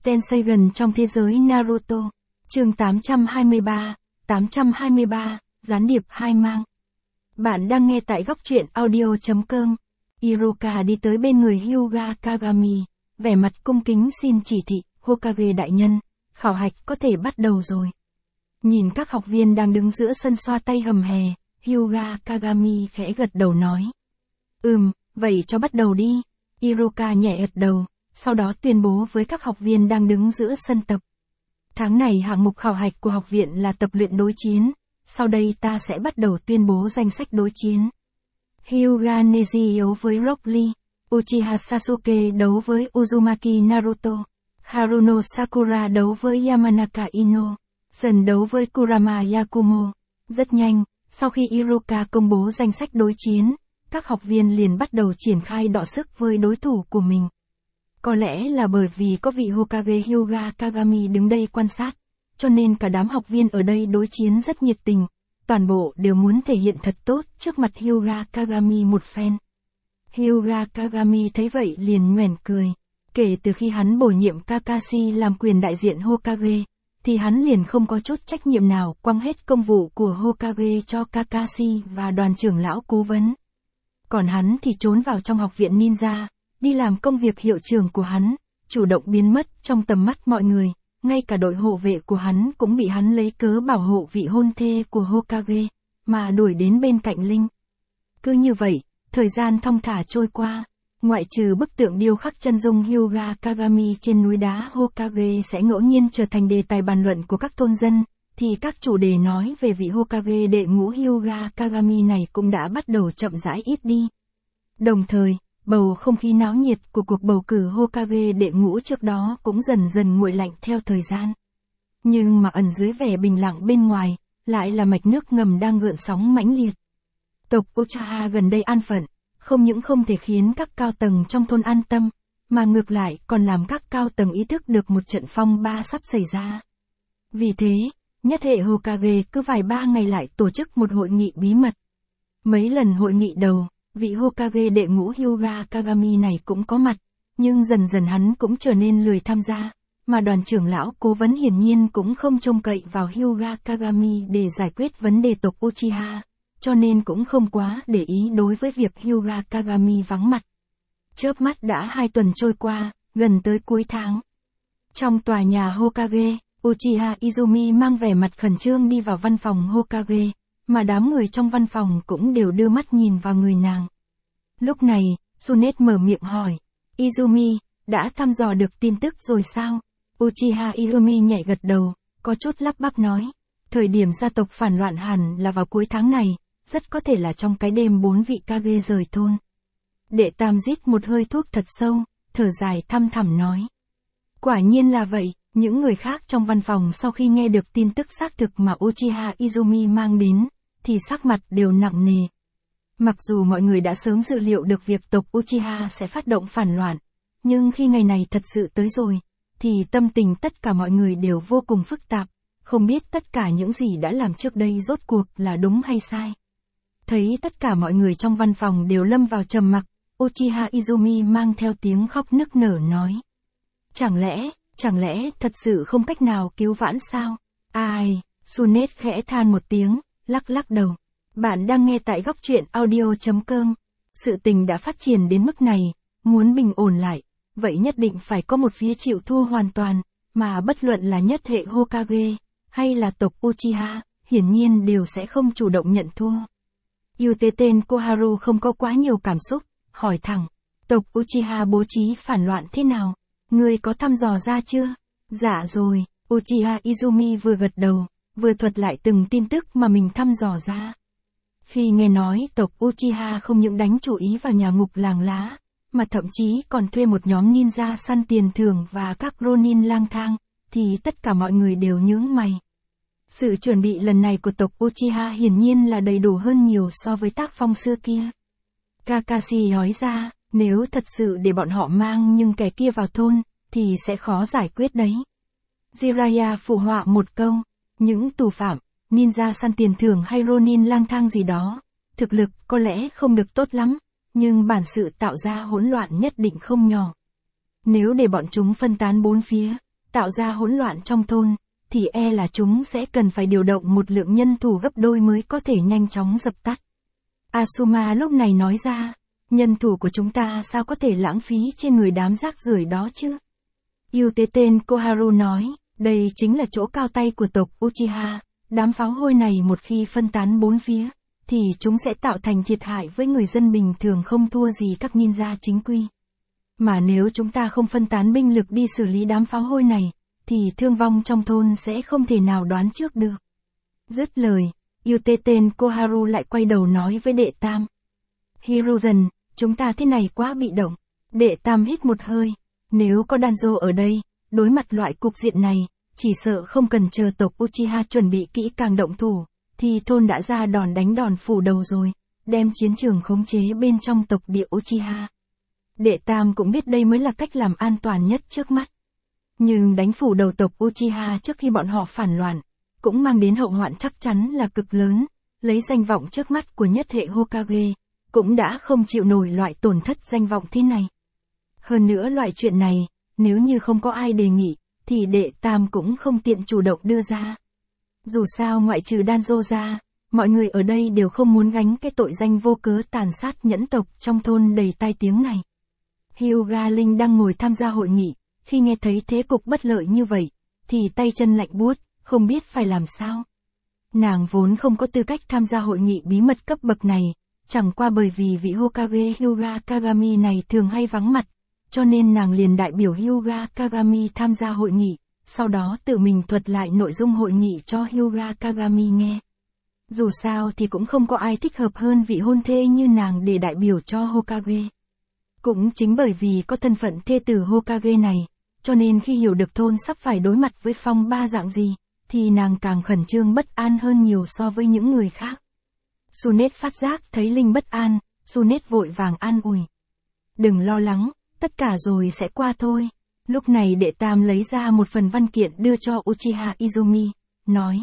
Tenseigan trong thế giới Naruto. Chương 823, Gián điệp hai mang. Bạn đang nghe tại góc truyện audio.com. Iruka đi tới bên người Hyuga Kagami, vẻ mặt cung kính xin chỉ thị, Hokage đại nhân, khảo hạch có thể bắt đầu rồi. Nhìn các học viên đang đứng giữa sân xoa tay hầm hè, Hyuga Kagami khẽ gật đầu nói. Vậy cho bắt đầu đi. Iruka nhẹ gật đầu, sau đó tuyên bố với các học viên đang đứng giữa sân tập. Tháng này hạng mục khảo hạch của học viện là tập luyện đối chiến, sau đây ta sẽ bắt đầu tuyên bố danh sách đối chiến. Hyuga Neji đấu với Rock Lee, Uchiha Sasuke đấu với Uzumaki Naruto, Haruno Sakura đấu với Yamanaka Ino, Dần đấu với Kurama Yakumo. Rất nhanh, sau khi Iruka công bố danh sách đối chiến, các học viên liền bắt đầu triển khai đọ sức với đối thủ của mình. Có lẽ là bởi vì có vị Hokage Hyuga Kagami đứng đây quan sát, cho nên cả đám học viên ở đây đối chiến rất nhiệt tình, toàn bộ đều muốn thể hiện thật tốt trước mặt Hyuga Kagami một phen. Hyuga Kagami thấy vậy liền nhoẻn cười, kể từ khi hắn bổ nhiệm Kakashi làm quyền đại diện Hokage, thì hắn liền không có chút trách nhiệm nào quăng hết công vụ của Hokage cho Kakashi và đoàn trưởng lão cố vấn. Còn hắn thì trốn vào trong học viện ninja, đi làm công việc hiệu trưởng của hắn, chủ động biến mất trong tầm mắt mọi người, ngay cả đội hộ vệ của hắn cũng bị hắn lấy cớ bảo hộ vị hôn thê của Hokage, mà đuổi đến bên cạnh Linh. Cứ như vậy, thời gian thong thả trôi qua, ngoại trừ bức tượng điêu khắc chân dung Hyuga Kagami trên núi đá Hokage sẽ ngẫu nhiên trở thành đề tài bàn luận của các thôn dân, thì các chủ đề nói về vị Hokage đệ ngũ Hyuga Kagami này cũng đã bắt đầu chậm rãi ít đi. Đồng thời, bầu không khí náo nhiệt của cuộc bầu cử Hokage đệ ngũ trước đó cũng dần dần nguội lạnh theo thời gian. Nhưng mà ẩn dưới vẻ bình lặng bên ngoài, lại là mạch nước ngầm đang gợn sóng mãnh liệt. Tộc Uchiha gần đây an phận, không những không thể khiến các cao tầng trong thôn an tâm, mà ngược lại còn làm các cao tầng ý thức được một trận phong ba sắp xảy ra. Vì thế, nhất hệ Hokage cứ vài ba ngày lại tổ chức một hội nghị bí mật. Mấy lần hội nghị đầu, vị Hokage đệ ngũ Hyuga Kagami này cũng có mặt, nhưng dần dần hắn cũng trở nên lười tham gia, mà đoàn trưởng lão cố vấn hiển nhiên cũng không trông cậy vào Hyuga Kagami để giải quyết vấn đề tộc Uchiha, cho nên cũng không quá để ý đối với việc Hyuga Kagami vắng mặt. Chớp mắt đã 2 tuần trôi qua, gần tới cuối tháng. Trong tòa nhà Hokage, Uchiha Izumi mang vẻ mặt khẩn trương đi vào văn phòng Hokage, mà đám người trong văn phòng cũng đều đưa mắt nhìn vào người nàng. Lúc này, Tsunade mở miệng hỏi, Izumi, đã thăm dò được tin tức rồi sao? Uchiha Izumi nhẹ gật đầu, có chút lắp bắp nói, thời điểm gia tộc phản loạn hẳn là vào cuối tháng này, rất có thể là trong cái đêm 4 vị Kage rời thôn. Đệ Tam rít một hơi thuốc thật sâu, thở dài thăm thẳm nói. Quả nhiên là vậy. Những người khác trong văn phòng sau khi nghe được tin tức xác thực mà Uchiha Izumi mang đến, thì sắc mặt đều nặng nề. Mặc dù mọi người đã sớm dự liệu được việc tộc Uchiha sẽ phát động phản loạn, nhưng khi ngày này thật sự tới rồi, thì tâm tình tất cả mọi người đều vô cùng phức tạp, không biết tất cả những gì đã làm trước đây rốt cuộc là đúng hay sai. Thấy tất cả mọi người trong văn phòng đều lâm vào trầm mặc, Uchiha Izumi mang theo tiếng khóc nức nở nói. Chẳng lẽ thật sự không cách nào cứu vãn sao? Ai? Tsunade khẽ than một tiếng, lắc đầu. Bạn đang nghe tại góc truyện audio.com. Sự tình đã phát triển đến mức này, muốn bình ổn lại, vậy nhất định phải có một phía chịu thua hoàn toàn, mà bất luận là nhất hệ Hokage, hay là tộc Uchiha, hiển nhiên đều sẽ không chủ động nhận thua. Tên Koharu không có quá nhiều cảm xúc, hỏi thẳng, tộc Uchiha bố trí phản loạn thế nào? Ngươi có thăm dò ra chưa? Dạ rồi, Uchiha Izumi vừa gật đầu, vừa thuật lại từng tin tức mà mình thăm dò ra. Khi nghe nói tộc Uchiha không những đánh chủ ý vào nhà ngục làng lá, mà thậm chí còn thuê một nhóm ninja săn tiền thưởng và các ronin lang thang, thì tất cả mọi người đều nhướng mày. Sự chuẩn bị lần này của tộc Uchiha hiển nhiên là đầy đủ hơn nhiều so với tác phong xưa kia. Kakashi nói ra, nếu thật sự để bọn họ mang nhưng kẻ kia vào thôn, thì sẽ khó giải quyết đấy. Jiraiya phụ họa một câu, những tù phạm, ninja săn tiền thưởng hay ronin lang thang gì đó, thực lực có lẽ không được tốt lắm, nhưng bản sự tạo ra hỗn loạn nhất định không nhỏ. Nếu để bọn chúng phân tán bốn phía, tạo ra hỗn loạn trong thôn, thì e là chúng sẽ cần phải điều động một lượng nhân thủ gấp đôi mới có thể nhanh chóng dập tắt. Asuma lúc này nói ra, nhân thủ của chúng ta sao có thể lãng phí trên người đám rác rưởi đó chứ? Yuteten Koharu nói, đây chính là chỗ cao tay của tộc Uchiha, đám pháo hôi này một khi phân tán bốn phía, thì chúng sẽ tạo thành thiệt hại với người dân bình thường không thua gì các ninja chính quy. Mà nếu chúng ta không phân tán binh lực đi xử lý đám pháo hôi này, thì thương vong trong thôn sẽ không thể nào đoán trước được. Dứt lời, Yuteten Koharu lại quay đầu nói với đệ tam. Hiruzen, chúng ta thế này quá bị động. Đệ tam hít một hơi. Nếu có Danzo ở đây, đối mặt loại cục diện này, chỉ sợ không cần chờ tộc Uchiha chuẩn bị kỹ càng động thủ, thì thôn đã ra đòn đánh đòn phủ đầu rồi, đem chiến trường khống chế bên trong tộc địa Uchiha. Đệ tam cũng biết đây mới là cách làm an toàn nhất trước mắt. Nhưng đánh phủ đầu tộc Uchiha trước khi bọn họ phản loạn, cũng mang đến hậu hoạn chắc chắn là cực lớn, lấy danh vọng trước mắt của nhất hệ Hokage, cũng đã không chịu nổi loại tổn thất danh vọng thế này. Hơn nữa loại chuyện này, nếu như không có ai đề nghị, thì đệ tam cũng không tiện chủ động đưa ra. Dù sao ngoại trừ Danzo ra, mọi người ở đây đều không muốn gánh cái tội danh vô cớ tàn sát nhẫn tộc trong thôn đầy tai tiếng này. Hyuga Linh đang ngồi tham gia hội nghị, khi nghe thấy thế cục bất lợi như vậy, thì tay chân lạnh buốt, không biết phải làm sao. Nàng vốn không có tư cách tham gia hội nghị bí mật cấp bậc này, chẳng qua bởi vì vị Hokage Hyuga Kagami này thường hay vắng mặt, cho nên nàng liền đại biểu Hyuga Kagami tham gia hội nghị, sau đó tự mình thuật lại nội dung hội nghị cho Hyuga Kagami nghe. Dù sao thì cũng không có ai thích hợp hơn vị hôn thê như nàng để đại biểu cho Hokage. Cũng chính bởi vì có thân phận thê tử Hokage này, cho nên khi hiểu được thôn sắp phải đối mặt với phong ba dạng gì, thì nàng càng khẩn trương bất an hơn nhiều so với những người khác. Sunet phát giác thấy Linh bất an, Sunet vội vàng an ủi. Đừng lo lắng, tất cả rồi sẽ qua thôi. Lúc này đệ tam lấy ra một phần văn kiện đưa cho Uchiha Izumi, nói.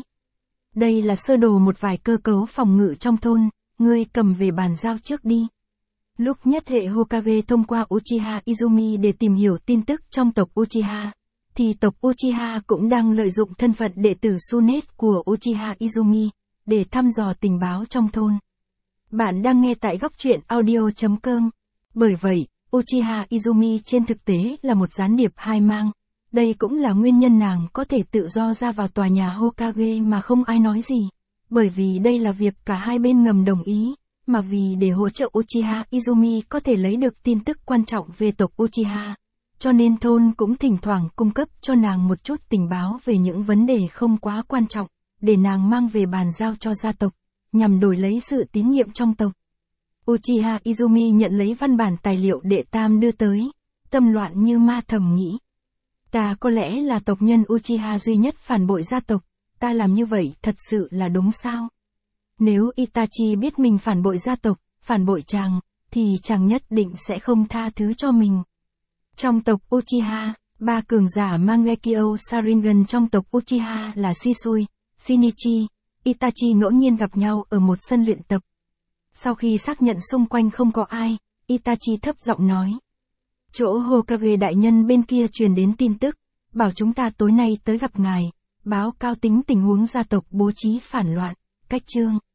Đây là sơ đồ một vài cơ cấu phòng ngự trong thôn, ngươi cầm về bàn giao trước đi. Lúc nhất hệ Hokage thông qua Uchiha Izumi để tìm hiểu tin tức trong tộc Uchiha, thì tộc Uchiha cũng đang lợi dụng thân phận đệ tử Sunet của Uchiha Izumi, để thăm dò tình báo trong thôn. Bạn đang nghe tại góc truyện audio.com. Bởi vậy, Uchiha Izumi trên thực tế là một gián điệp hai mang. Đây cũng là nguyên nhân nàng có thể tự do ra vào tòa nhà Hokage mà không ai nói gì. Bởi vì đây là việc cả hai bên ngầm đồng ý, mà vì để hỗ trợ Uchiha Izumi có thể lấy được tin tức quan trọng về tộc Uchiha. Cho nên thôn cũng thỉnh thoảng cung cấp cho nàng một chút tình báo về những vấn đề không quá quan trọng, để nàng mang về bàn giao cho gia tộc, nhằm đổi lấy sự tín nhiệm trong tộc. Uchiha Izumi nhận lấy văn bản tài liệu đệ tam đưa tới, tâm loạn như ma thầm nghĩ. Ta có lẽ là tộc nhân Uchiha duy nhất phản bội gia tộc, ta làm như vậy thật sự là đúng sao? Nếu Itachi biết mình phản bội gia tộc, phản bội chàng, thì chàng nhất định sẽ không tha thứ cho mình. Trong tộc Uchiha, ba cường giả Mangekyo Sharingan trong tộc Uchiha là Shisui, Shinichi, Itachi ngẫu nhiên gặp nhau ở một sân luyện tập. Sau khi xác nhận xung quanh không có ai, Itachi thấp giọng nói. Chỗ Hokage đại nhân bên kia truyền đến tin tức, bảo chúng ta tối nay tới gặp ngài, báo cáo tình huống gia tộc bố trí phản loạn, cách chương.